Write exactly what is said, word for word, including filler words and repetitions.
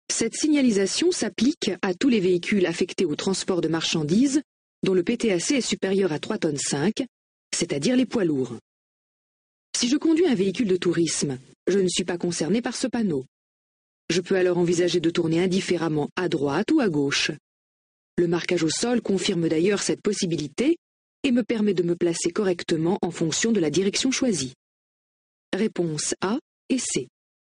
Cette signalisation s'applique à tous les véhicules affectés au transport de marchandises dont le P T A C est supérieur à trois tonnes cinq, c'est-à-dire les poids lourds. Si je conduis un véhicule de tourisme, je ne suis pas concerné par ce panneau. Je peux alors envisager de tourner indifféremment à droite ou à gauche. Le marquage au sol confirme d'ailleurs cette possibilité et me permet de me placer correctement en fonction de la direction choisie. Réponse A et C.